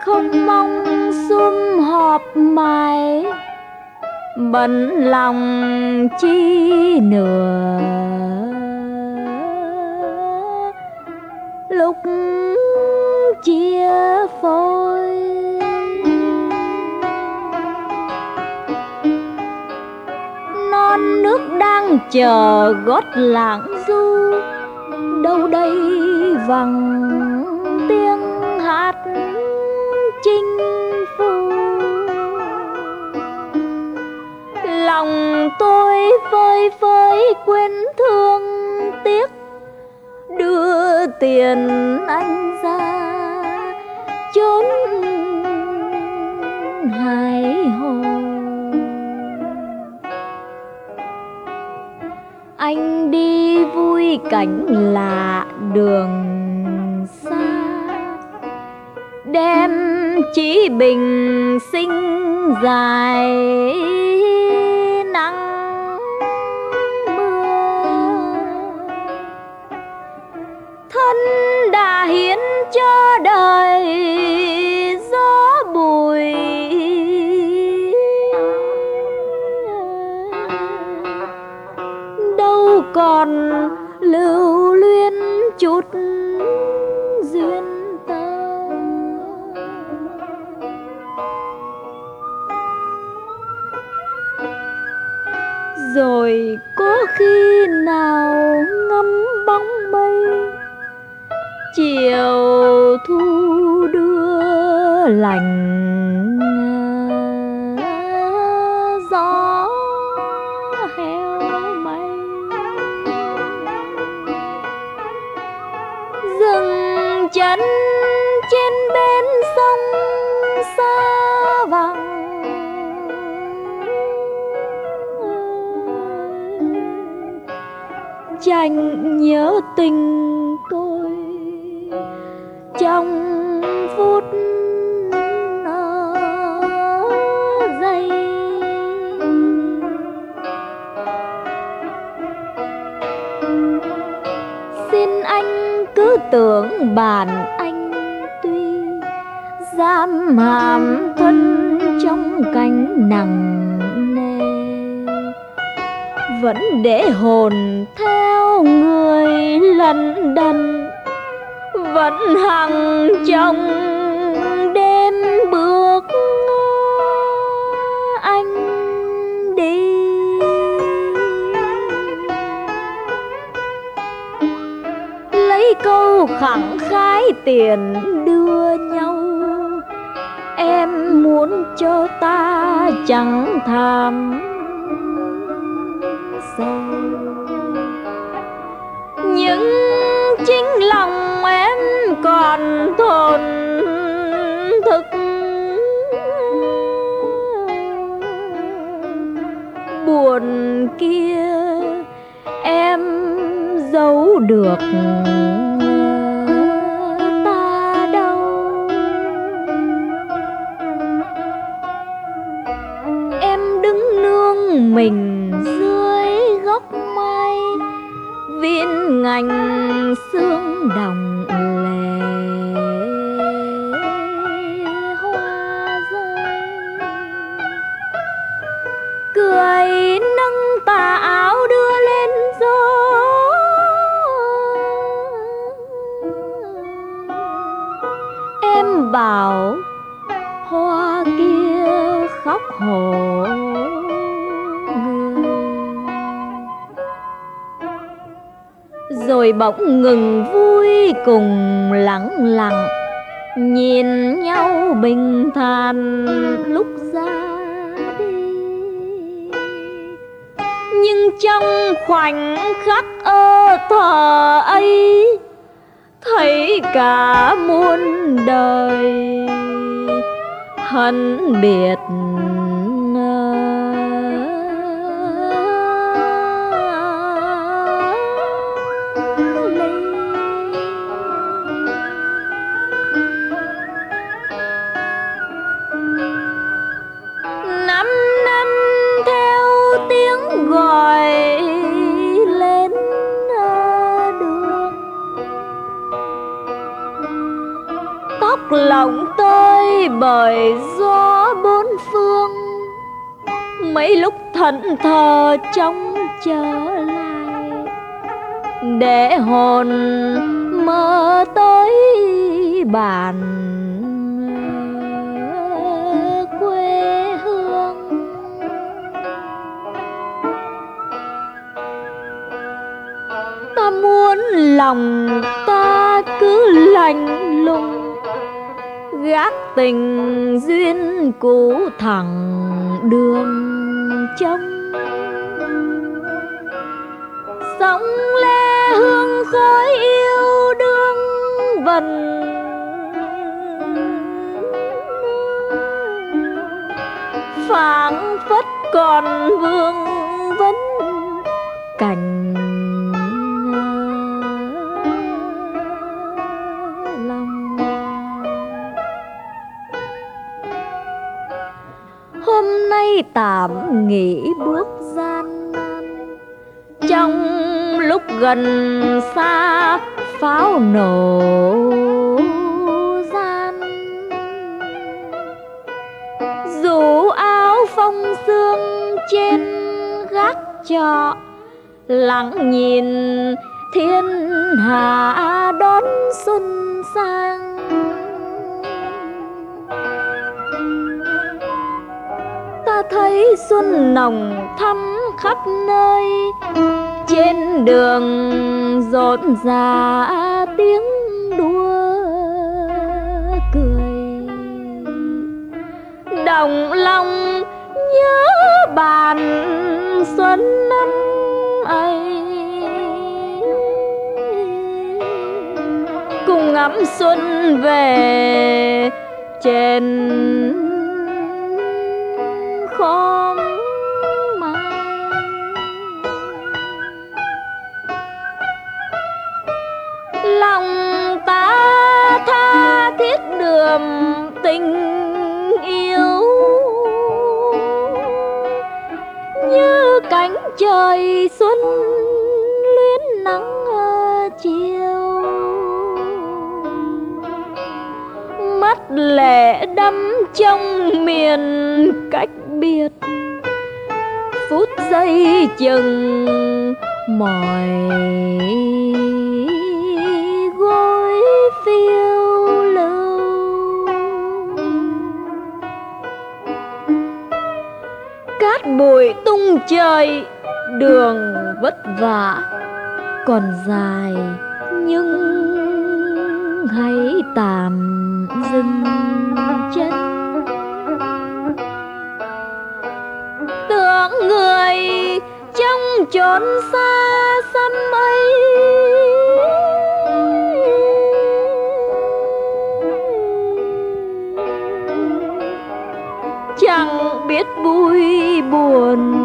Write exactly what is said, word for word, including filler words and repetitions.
không mong sum họp mãi, bận lòng chi nữa. Lúc chia phôi non nước đang chờ gót lãng du, đâu đây vằng tiếng hát chinh phu. Lòng tôi phơi phới quên thương tiếc, đưa tiền anh ra chốn hải hồ. Anh đi vui cảnh lạ đường xa, đem chỉ bình sinh dài nắng mưa. Thân đã hiến cho đời gió bụi, đâu còn lưu luyến chút duyên tơ. Rồi có khi nào ngắm bóng mây, chiều thu đưa lành gió heo mây, dừng chân trên bên sông xa vắng. Chàng nhớ tình tôi trong phút giây. Xin anh cứ tưởng bản anh tuy giam hàm thân trong cánh nặng nề, vẫn để hồn theo người lận đận, vẫn hằng trong đêm bước anh đi. Lấy câu khẳng khái tiền đưa nhau, em muốn cho ta chẳng tham sâu. Nhưng chính lòng em còn thổn thức, buồn kia em giấu được ta đâu. Em đứng nương mình dưới gốc mai, viên ngành sương đồng lệ hoa rơi, cười nâng tà áo đưa lên gió. Em bảo hoa kia khóc hổ người, rồi bỗng ngừng vui cùng lặng lặng nhìn nhau bình thản lúc ra đi. Nhưng trong khoảnh khắc ơ thờ ấy, thấy cả muôn đời hận biệt. Năm năm theo tiếng gọi lên đường, tóc lòng tôi lời gió bốn phương, mấy lúc thẫn thờ trông trở lại, để hồn mơ tới bản quê hương. Ta muốn lòng ta cứ lạnh lùng, gác tình duyên cũ thẳng đường trông. Sóng le hương khói yêu đương vần, phảng phất còn vương vấn cảnh lòng. Hôm nay tạm nghỉ bước gian nan, trong lúc gần xa pháo nổ gian. Dù áo phong sương trên gác trọ, lặng nhìn thiên hạ đón xuân sang. Ta thấy xuân nồng thắm khắp nơi, trên đường rộn rã tiếng đua cười. Đồng lòng nhớ bàn xuân năm ấy, cùng ngắm xuân về trên khóm mai. Lòng ta tha thiết đượm tình yêu, như cánh trời xuân luyến nắng chiều. Mắt lệ đắm trong miền cách biệt, phút giây chừng mỏi gối phiêu lưu. Cát bụi tung trời, đường vất vả còn dài, nhưng hãy tạm dừng chân. Tưởng người trong chốn xa xăm ấy, chẳng biết vui buồn